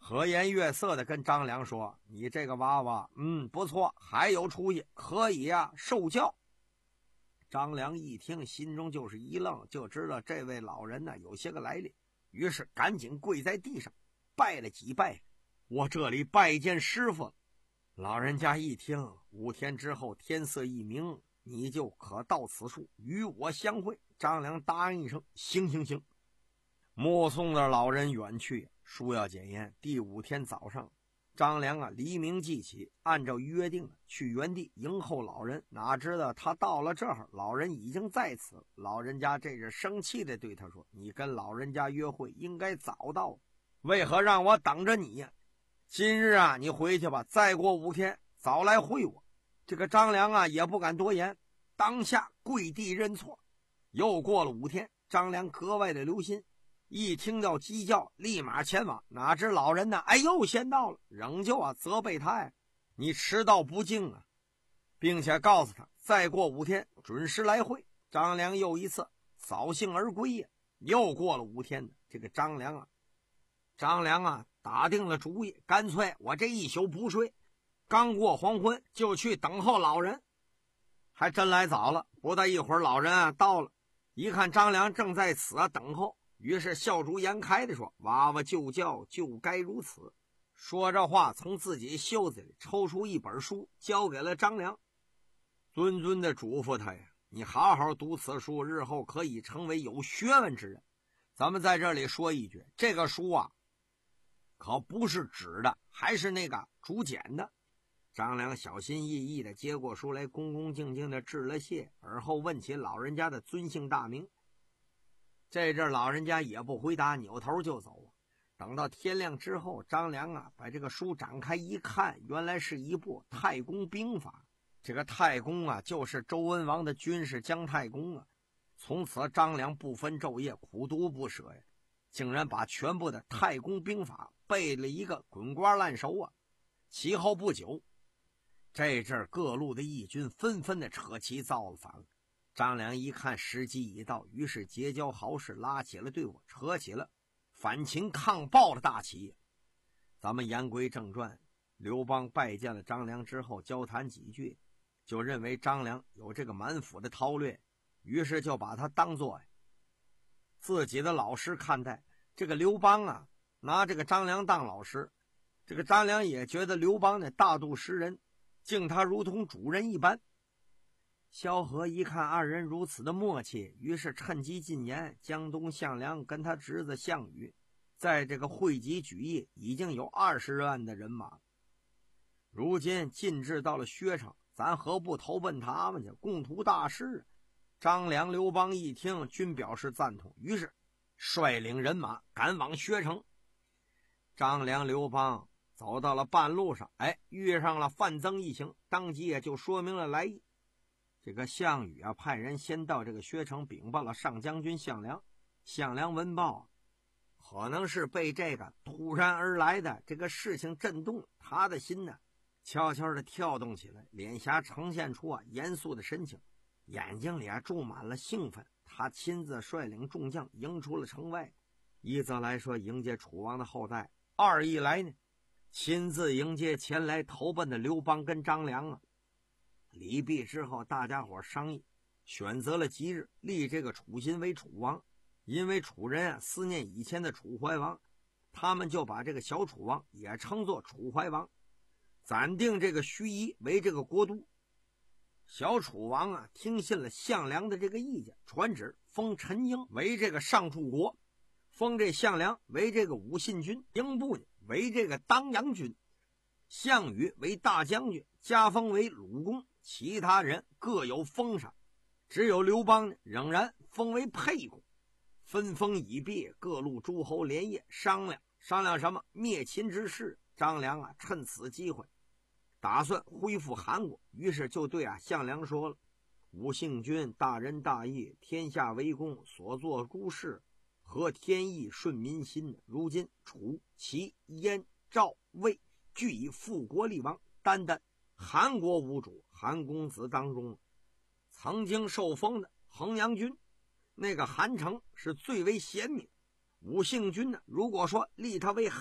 和颜悦色的跟张良说：“你这个娃娃，嗯，不错，还有出息，可以呀、啊，受教。”张良一听，心中就是一愣，就知道这位老人呢有些个来历，于是赶紧跪在地上拜了几拜：“我这里拜见师傅了。”老人家一听，五天之后天色一明，你就可到此处与我相会。张良答应一声：“行行行。”目送着老人远去，书要检验。第五天早上，张良啊黎明即起，按照约定去原地迎候老人。哪知道他到了这儿，老人已经在此。老人家这是生气的对他说：“你跟老人家约会应该早到，为何让我等着你呀？今日啊你回去吧，再过五天早来会我。”这个张良啊也不敢多言，当下跪地认错。又过了五天，张良格外的留心，一听到鸡叫立马前往。哪知老人呢，哎又先到了，仍旧啊责备他呀：“你迟到不敬啊！”并且告诉他再过五天准时来会。张良又一次扫兴而归呀。又过了五天呢，这个张良啊张良啊打定了主意，干脆我这一宿不睡，刚过黄昏就去等候老人。还真来早了，不大一会儿老人啊到了，一看张良正在此啊等候，于是笑逐颜开的说：“娃娃就叫就该如此。”说这话，从自己袖子里抽出一本书交给了张良，谆谆的嘱咐他呀：“你好好读此书，日后可以成为有学问之人。”咱们在这里说一句，这个书啊可不是纸的，还是那个竹简的。张良小心翼翼的接过书来，恭恭敬敬的致了谢，而后问起老人家的尊姓大名。这阵老人家也不回答，扭头就走。等到天亮之后，张良啊把这个书展开一看，原来是一部太公兵法。这个太公啊就是周文王的军师姜太公啊。从此张良不分昼夜，苦读不舍呀，竟然把全部的太公兵法背了一个滚瓜烂熟啊。其后不久，这阵各路的义军纷纷的扯旗造了反了。张良一看时机已到，于是结交豪士，拉起了队伍，扯起了反秦抗暴的大旗。咱们言归正传，刘邦拜见了张良之后，交谈几句，就认为张良有这个满腹的韬略，于是就把他当作自己的老师看待。这个刘邦啊拿这个张良当老师，这个张良也觉得刘邦呢大度识人，敬他如同主人一般。萧何一看二人如此的默契，于是趁机进言，江东项梁跟他侄子项羽在这个汇集举义，已经有二十万的人马，如今进至到了薛城，咱何不投奔他们去，共图大事？张良、刘邦一听，均表示赞同，于是率领人马赶往薛城。张良、刘邦走到了半路上，哎，遇上了范增一行，当即也就说明了来意。这个项羽啊派人先到这个薛城禀报了上将军项梁。项梁闻报，可能是被这个突然而来的这个事情震动，他的心呢悄悄的跳动起来，脸颊呈现出啊严肃的神情，眼睛里啊注满了兴奋。他亲自率领众将迎出了城外，一则来说迎接楚王的后代，二一来呢亲自迎接前来投奔的刘邦跟张良啊。礼毕之后，大家伙商议，选择了吉日，立这个楚新为楚王。因为楚人啊思念以前的楚怀王，他们就把这个小楚王也称作楚怀王，暂定这个盱眙为这个国都。小楚王啊听信了项梁的这个意见，传旨封陈婴为这个上柱国，封这项梁为这个武信君，英布呢为这个当阳君，项羽为大将军，加封为鲁公，其他人各有封赏，只有刘邦呢仍然封为沛公。分封已毕，各路诸侯连夜商量商量什么灭秦之事。张良啊趁此机会打算恢复韩国，于是就对啊项梁说了：武信君大仁大义，天下为公，所做诸事合天意，顺民心。如今楚、齐、燕、赵、魏俱以复国立王，单单韩国无主。韩公子当中曾经受封的衡阳君，那个韩城是最为贤明。武信君呢，如果说立他为韩王，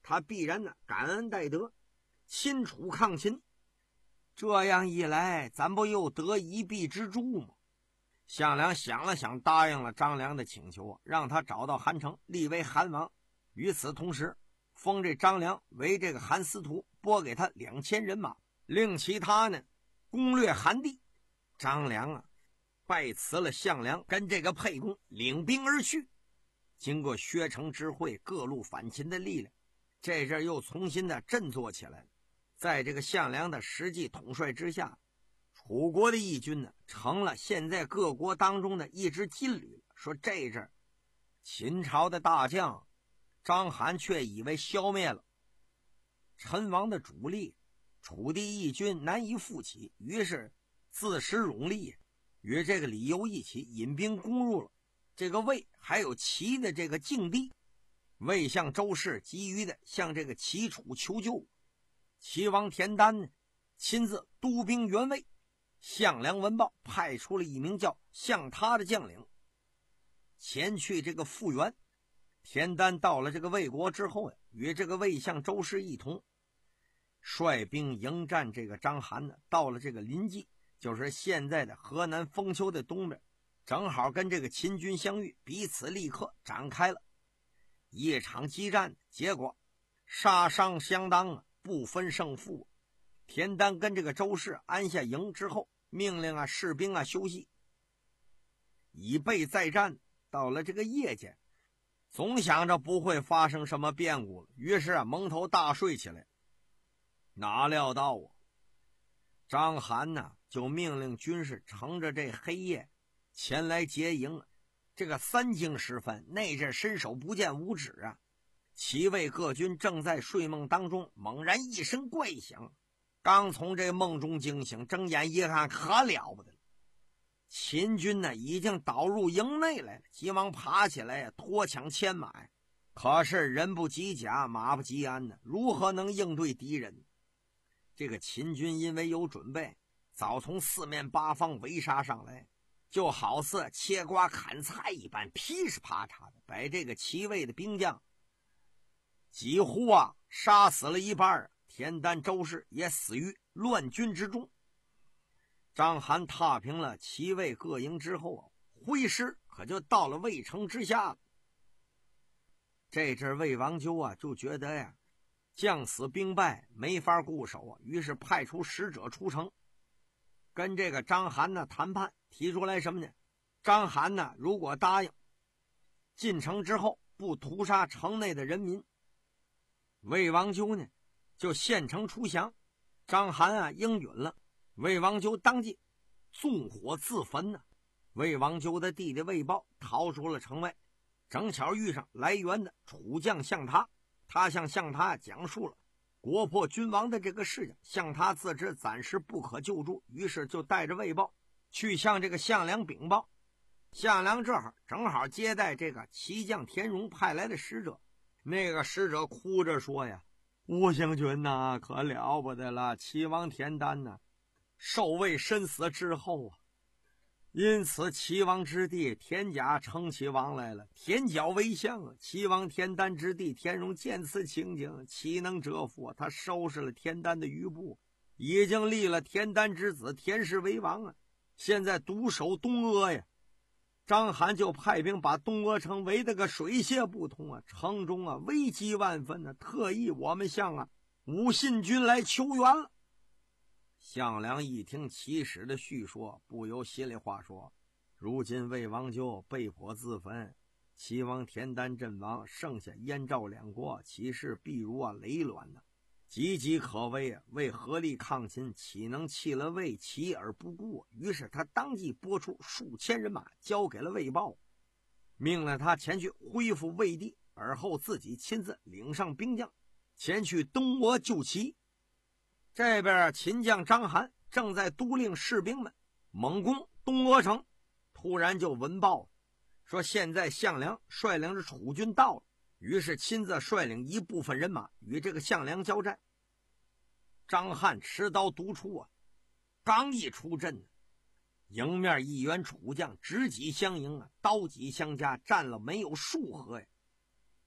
他必然呢感恩戴德，亲楚抗秦。这样一来，咱不又得一臂之助吗？项梁想了想，答应了张良的请求，让他找到韩城，立为韩王。与此同时，封这张良为这个韩司徒，拨给他两千人马，令其他呢攻略韩地。张良啊拜辞了项梁，跟这个沛公领兵而去。经过薛城之会，各路反秦的力量这阵又重新的振作起来了。在这个项梁的实际统帅之下，楚国的义军呢成了现在各国当中的一支劲旅。说这阵秦朝的大将章邯却以为消灭了陈王的主力，楚地义军难以复起，于是自食冗力，与这个李由一起引兵攻入了这个魏还有齐的这个境地。魏相周氏急于的向这个齐楚求救，齐王田丹呢亲自督兵援魏。项梁闻报，派出了一名叫项他的将领前去这个复援。田丹到了这个魏国之后呀，与这个魏相周氏一同率兵迎战这个章邯呢，到了这个临济，就是现在的河南封丘的东边，正好跟这个秦军相遇，彼此立刻展开了一场激战。结果杀伤相当啊，不分胜负。田丹跟这个周氏安下营之后，命令啊士兵啊休息，以备再战。到了这个夜间，总想着不会发生什么变故了，于是啊蒙头大睡起来。哪料到啊章邯呢就命令军士乘着这黑夜前来劫营。这个三更时分，那阵伸手不见五指啊，齐魏各军正在睡梦当中，猛然一声怪响，刚从这梦中惊醒，睁眼一看，可了不得了，秦军呢已经倒入营内来了，急忙爬起来脱抢牵马。可是人不及甲，马不及鞍呢，如何能应对敌人？这个秦军因为有准备，早从四面八方围杀上来，就好似切瓜砍菜一般，噼里啪嚓的把这个齐魏的兵将几乎啊杀死了一半。田丹、周氏也死于乱军之中。章邯踏平了齐魏各营之后啊，挥师可就到了魏城之下了。这阵魏王纠啊就觉得呀将死兵败，没法固守啊，于是派出使者出城，跟这个章邯呢谈判，提出来什么呢？章邯呢如果答应进城之后不屠杀城内的人民，魏王纠呢就献城出降。章邯啊应允了，魏王纠当即纵火自焚呢。魏王纠的弟弟魏豹逃出了城外，正巧遇上来援的楚将项他，他向项他讲述了国破君亡的这个事情。项他自知暂时不可救助，于是就带着魏豹去向这个项梁禀报。项梁这会儿正好接待这个齐将田荣派来的使者，那个使者哭着说呀，吴兴军呐、啊，可了不得了！齐王田丹呐、啊，受魏身死之后啊，因此齐王之弟田甲称齐王来了，田角为相啊。齐王田丹之弟田荣见此情景，岂能折服？他收拾了田丹的余部，已经立了田丹之子田氏为王啊，现在独守东阿呀。章邯就派兵把东阿城围得个水泄不通啊，城中啊危机万分啊，特意我们向啊武信军来求援了。项梁一听齐使的叙说，不由心里话说，如今魏王纠被迫自焚，齐王田丹阵亡，剩下燕赵两国，其势必如啊雷卵呢、啊，岌岌可危啊！为合力抗秦，岂能弃了魏齐而不顾？于是他当即拨出数千人马，交给了魏豹，命令他前去恢复魏地，而后自己亲自领上兵将，前去东阿救齐。这边秦将章邯正在督令士兵们猛攻东阿城，突然就闻报说现在项梁率领着楚军到了，于是亲自率领一部分人马与这个项梁交战。章邯持刀独出啊，刚一出阵，迎面一员楚将直戟相迎啊，刀戟相加，战了没有数合呀。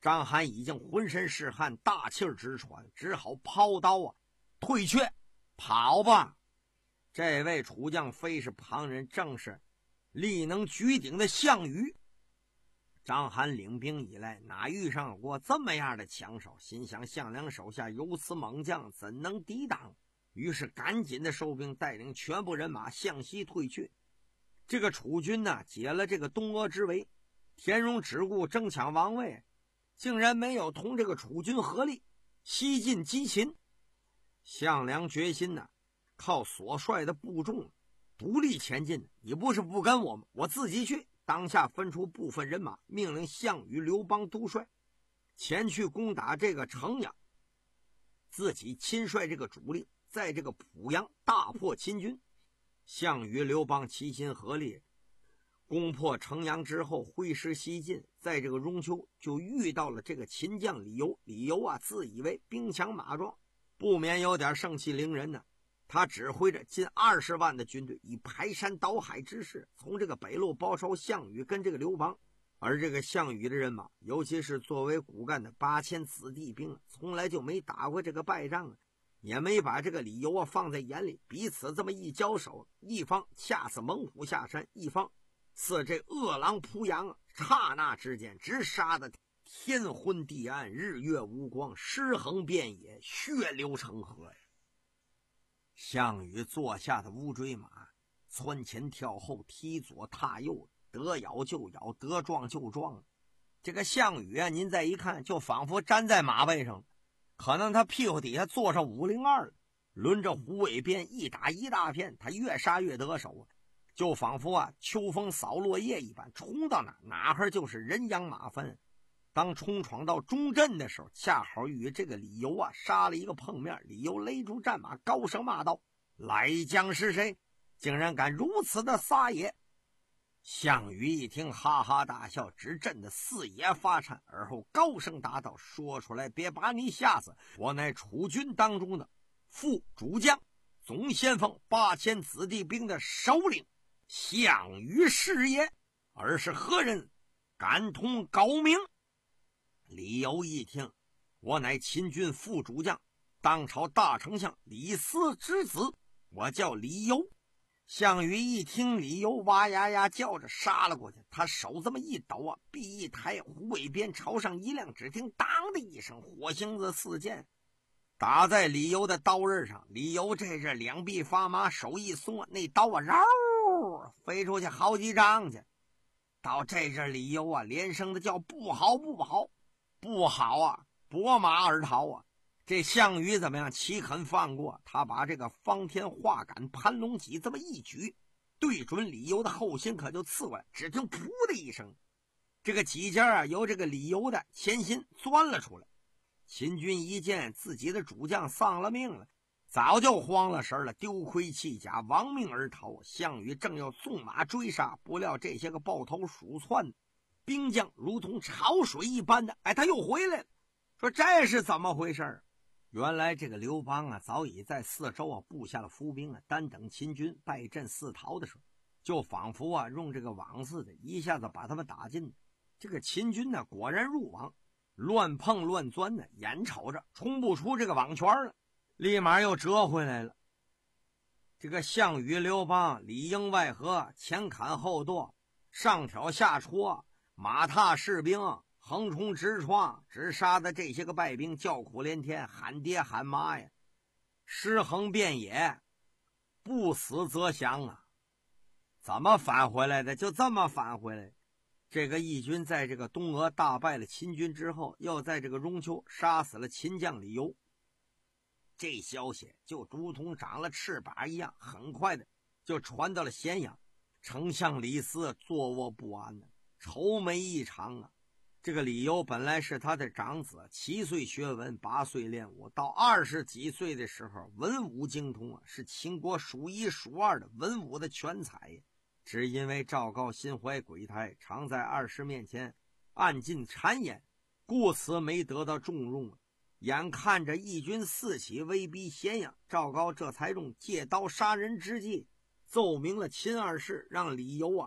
张邯已经浑身是汗，大气儿直喘，只好抛刀啊，退却，跑吧！这位楚将非是旁人，正是力能举鼎的项羽。张邯领兵以来，哪遇上过这么样的强手？心想项梁手下有此猛将，怎能抵挡？于是赶紧的收兵，带领全部人马向西退去。这个楚军呢，解了这个东阿之围，田荣只顾争抢王位，竟然没有同这个楚军合力西进击秦。项梁决心呢，靠所率的部众独立前进。你不是不跟我们，我自己去。当下分出部分人马，命令项羽、刘邦督率前去攻打这个城阳，自己亲率这个主力，在这个濮阳大破秦军。项羽、刘邦齐心合力攻破城阳之后，挥师西进，在这个雍丘就遇到了这个秦将李由。李由啊，自以为兵强马壮，不免有点盛气凌人呢。他指挥着近二十万的军队，以排山倒海之势从这个北路包抄项羽跟这个刘邦。而这个项羽的人马，尤其是作为骨干的八千子弟兵，从来就没打过这个败仗啊，也没把这个李由啊放在眼里。彼此这么一交手，一方恰似猛虎下山，一方似这饿狼扑羊啊，刹那之间直杀得天昏地暗，日月无光，尸横遍野，血流成河呀！项羽坐下的乌骓马，蹿前跳后，踢左踏右，得咬就咬，得撞就撞。这个项羽啊，您再一看，就仿佛站在马背上，可能他屁股底下坐上五零二了。轮着虎尾鞭一打一大片，他越杀越得手啊，就仿佛啊秋风扫落叶一般，冲到哪哪哈就是人仰马翻。当冲闯到中阵的时候，恰好与这个李由啊杀了一个碰面。李由勒住战马，高声骂道：“来将是谁？竟然敢如此的撒野！”项羽一听，哈哈大笑，直震得四野发颤，而后高声答道：“说出来，别把你吓死！我乃楚军当中的副主将，总先锋，八千子弟兵的首领，项羽是也。而是何人？敢同高明？”李由一听，我乃秦军副主将，当朝大丞相李斯之子，我叫李由。项羽一听李由，哇呀呀叫着杀了过去。他手这么一抖啊，臂一抬，虎尾鞭朝上一亮，只听当的一声，火星子四溅，打在李由的刀刃上。李由这是两臂发麻，手一松啊，那刀啊绕飞出去好几丈去。到这阵李由啊连声的叫不好不好不好啊，拨马而逃啊！这项羽怎么样？岂肯放过？他把这个方天画杆盘龙戟这么一举，对准李由的后心可就刺过来。只听噗的一声，这个戟尖啊由这个李由的前心钻了出来。秦军一见自己的主将丧了命了，早就慌了神了，丢盔弃甲，亡命而逃。项羽正要纵马追杀，不料这些个抱头鼠窜兵将如同潮水一般的，哎，他又回来了。说这是怎么回事？原来这个刘邦啊，早已在四周啊布下了伏兵啊，单等秦军败阵四逃的时候，就仿佛啊用这个网似的，一下子把他们打进。这个秦军呢，果然入网，乱碰乱钻呢，眼瞅着冲不出这个网圈了，立马又折回来了。这个项羽、刘邦里应外合，前砍后剁，上挑下戳，马踏士兵，横冲直撞，直杀的这些个败兵叫苦连天，喊爹喊妈呀，尸横遍野，不死则降啊！怎么返回来的？就这么返回来。这个义军在这个东阿大败了秦军之后，又在这个雍丘杀死了秦将李由。这消息就如同长了翅膀一样，很快的就传到了咸阳。丞相李斯坐卧不安呢，愁眉异常啊。这个李由本来是他的长子，七岁学文，八岁练武，到二十几岁的时候文武精通啊，是秦国数一数二的文武的全才呀。只因为赵高心怀鬼胎，常在二师面前暗尽谗言，故此没得到重用。眼看着义军四起，威逼咸阳，赵高这才用借刀杀人之计奏明了秦二世，让李由啊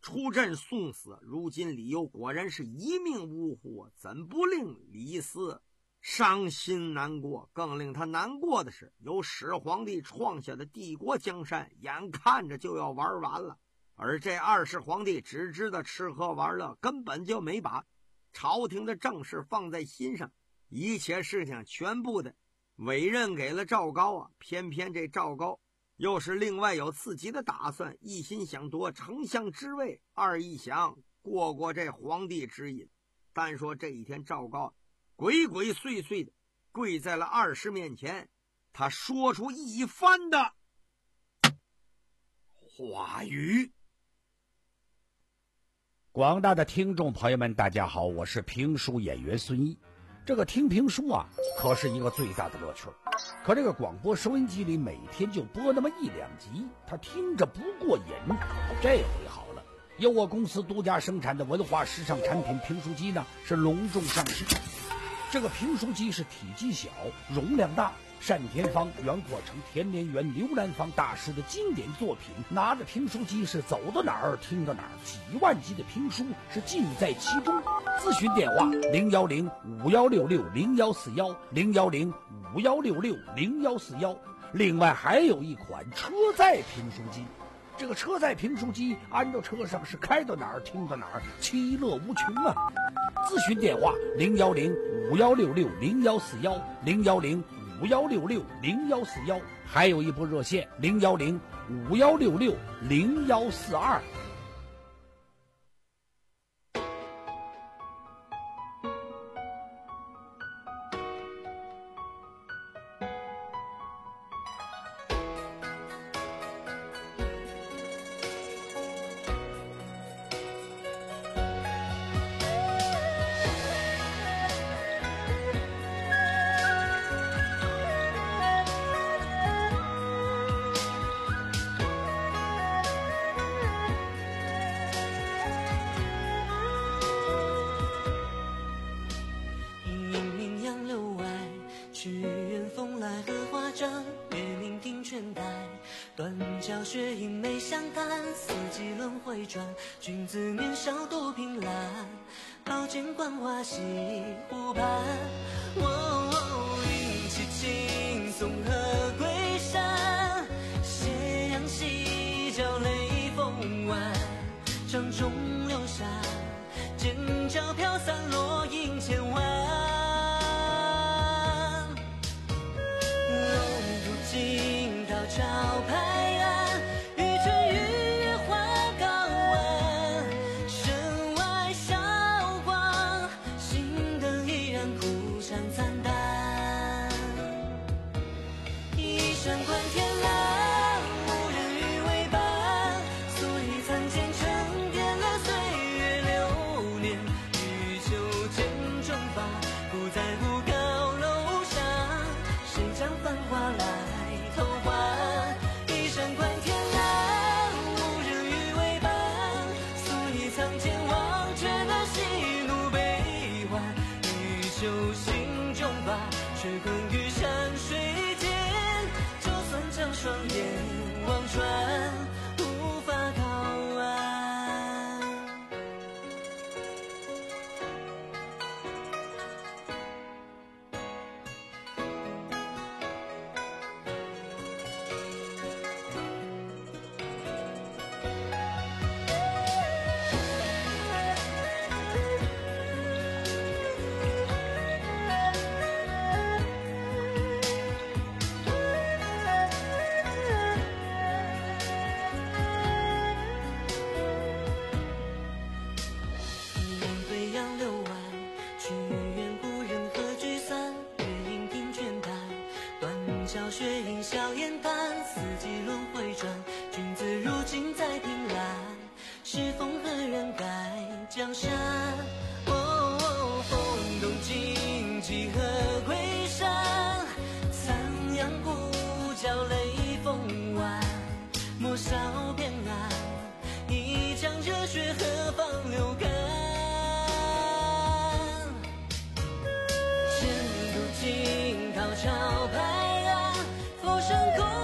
出阵送死。如今李由果然是一命呜呼，怎不令李斯伤心难过？更令他难过的是，由始皇帝创下的帝国江山眼看着就要玩完了，而这二世皇帝只知道吃喝玩乐，根本就没把朝廷的政事放在心上，一切事情全部的委任给了赵高啊。偏偏这赵高又是另外有自己的打算，一心想夺丞相之位，二一想过过这皇帝之瘾。但说这一天，赵高鬼鬼祟祟的跪在了二师面前，他说出一番的话语。 广大的听众朋友们，大家好，我是评书演员孙一。这个听评书啊，可是一个最大的乐趣。可这个广播收音机里每天就播那么一两集，他听着不过瘾。这回好了，由我公司独家生产的文化时尚产品评书机呢，是隆重上市。这个评书机是体积小，容量大，单田芳、袁阔成、田连元、刘兰芳大师的经典作品。拿着评书机是走到哪儿听到哪儿，几万集的评书是尽在其中。咨询电话零幺零五幺六六零幺四幺零幺零五幺六六零幺四幺。另外还有一款车载评书机，这个车载评书机安到车上是开到哪儿听到哪儿，其乐无穷啊！咨询电话零幺零五幺六六零幺四幺零幺零五幺六六零幺四幺，还有一部热线零幺零五幺六六零幺四二。 雪影没相干，四季轮回转，君子年少多凭栏，宝剑观花溪湖畔。哦，云气轻松和归山，斜阳西郊雷锋湾，掌中流沙，剑角飘散落英千万。龙途惊涛潮拍岸，却困于山水间，就算将双眼望穿，无法靠岸。雪影笑颜淡，四季轮回转，君子如今在凭栏，是风何人改江山？哦，风动荆棘和归山，残阳孤角雷锋湾，莫少偏岸，一江热血何方流干？前途惊涛潮拍岸，浮生空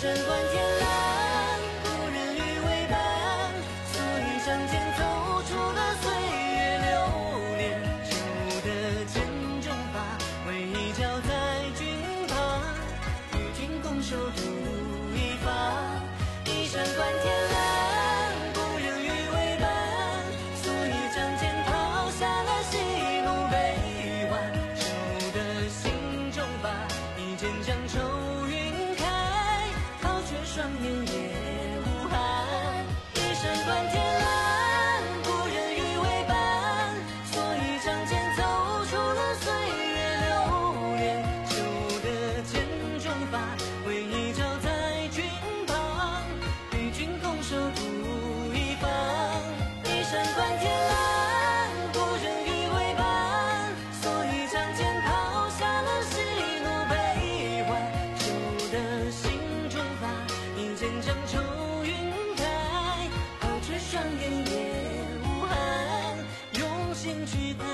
山观天蓝，故人与为伴，所以仗剑走出了岁月流连。旧的剑中法，为一交在君旁，与君共守土一方。一山观天蓝，故人与为伴，所以仗剑抛下了喜怒悲欢。守的心中法，一剑将愁云开，抛却双眼也无憾。一山观天蓝，故人与为伴，所以仗剑走出了岁月流连。旧的剑中法，为一交在君旁，与君共守土一方。一山观天蓝，故人与为伴，所以仗剑抛下了喜怒悲欢。守的心中法，一剑将愁云开，抛却双眼也无憾，用心去谈。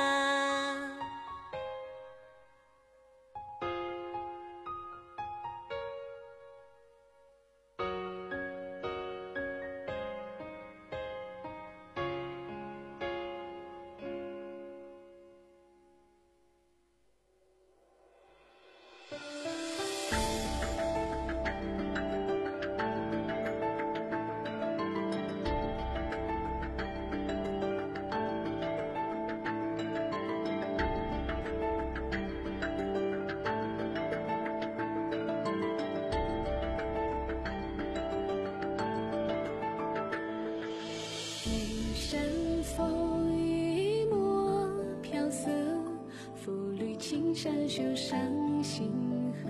一山风雨墨飘色，浮绿青山秀上星河。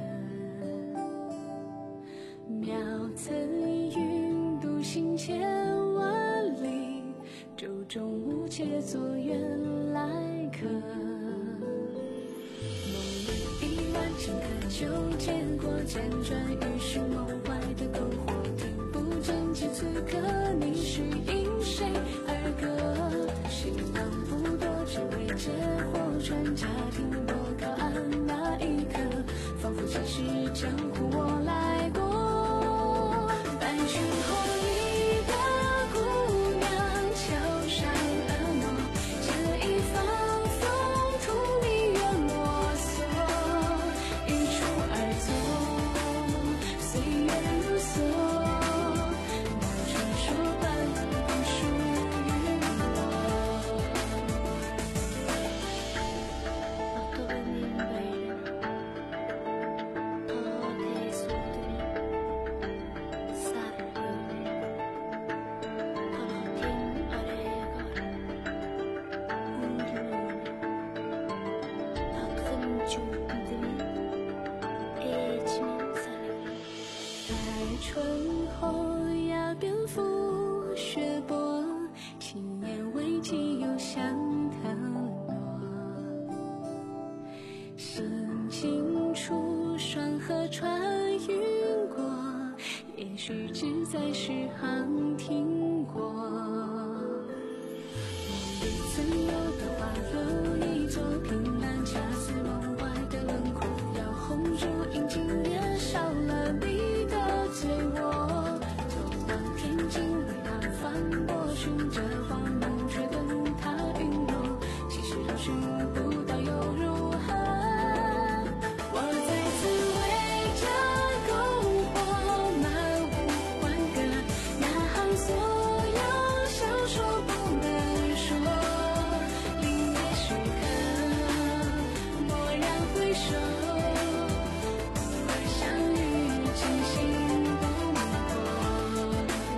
渺层云独行千万里，舟中无且作远来客。梦里一晚深刻就见过，辗转于寻梦外的篝火，听不真切此刻你是因谁而歌？心忙不多，只为借火穿插停泊靠岸那一刻，仿佛前世江湖我来过。半寻后一个姑娘桥上耳膜，这一方风土你愿摸索，一触而作，岁月如梭，那传说般不属于我。在春后崖边拂雪薄，轻言未及又向腾挪。心清楚，双河穿云过，也许只在诗行听过。梦里曾有的花如一座凭栏，恰似梦外的轮廓，要红烛映镜脸，少了你的醉卧。走望天际，为他翻波，寻着花梦，却等它陨落。其实找寻不到又如何？我再次为这篝火漫无欢歌，那行所有想说不能说，临别时刻蓦然回首，偶尔相遇，惊心动魄。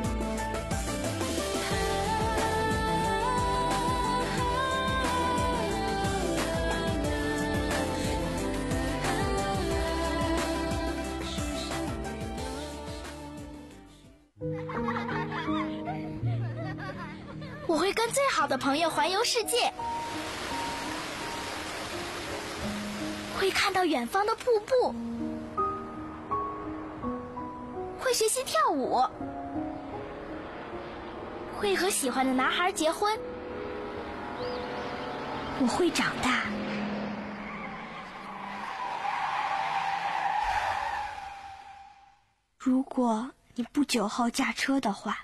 我会跟最好的朋友环游世界，会看到远方的瀑布，会学习跳舞，会和喜欢的男孩结婚。我会长大。 如果你不酒后驾车的话，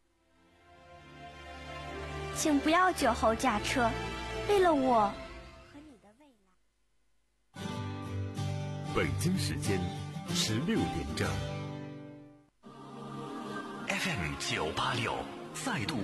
请不要酒后驾车，为了我和你的未来。 北京时间十六点整。 F M 九八六再度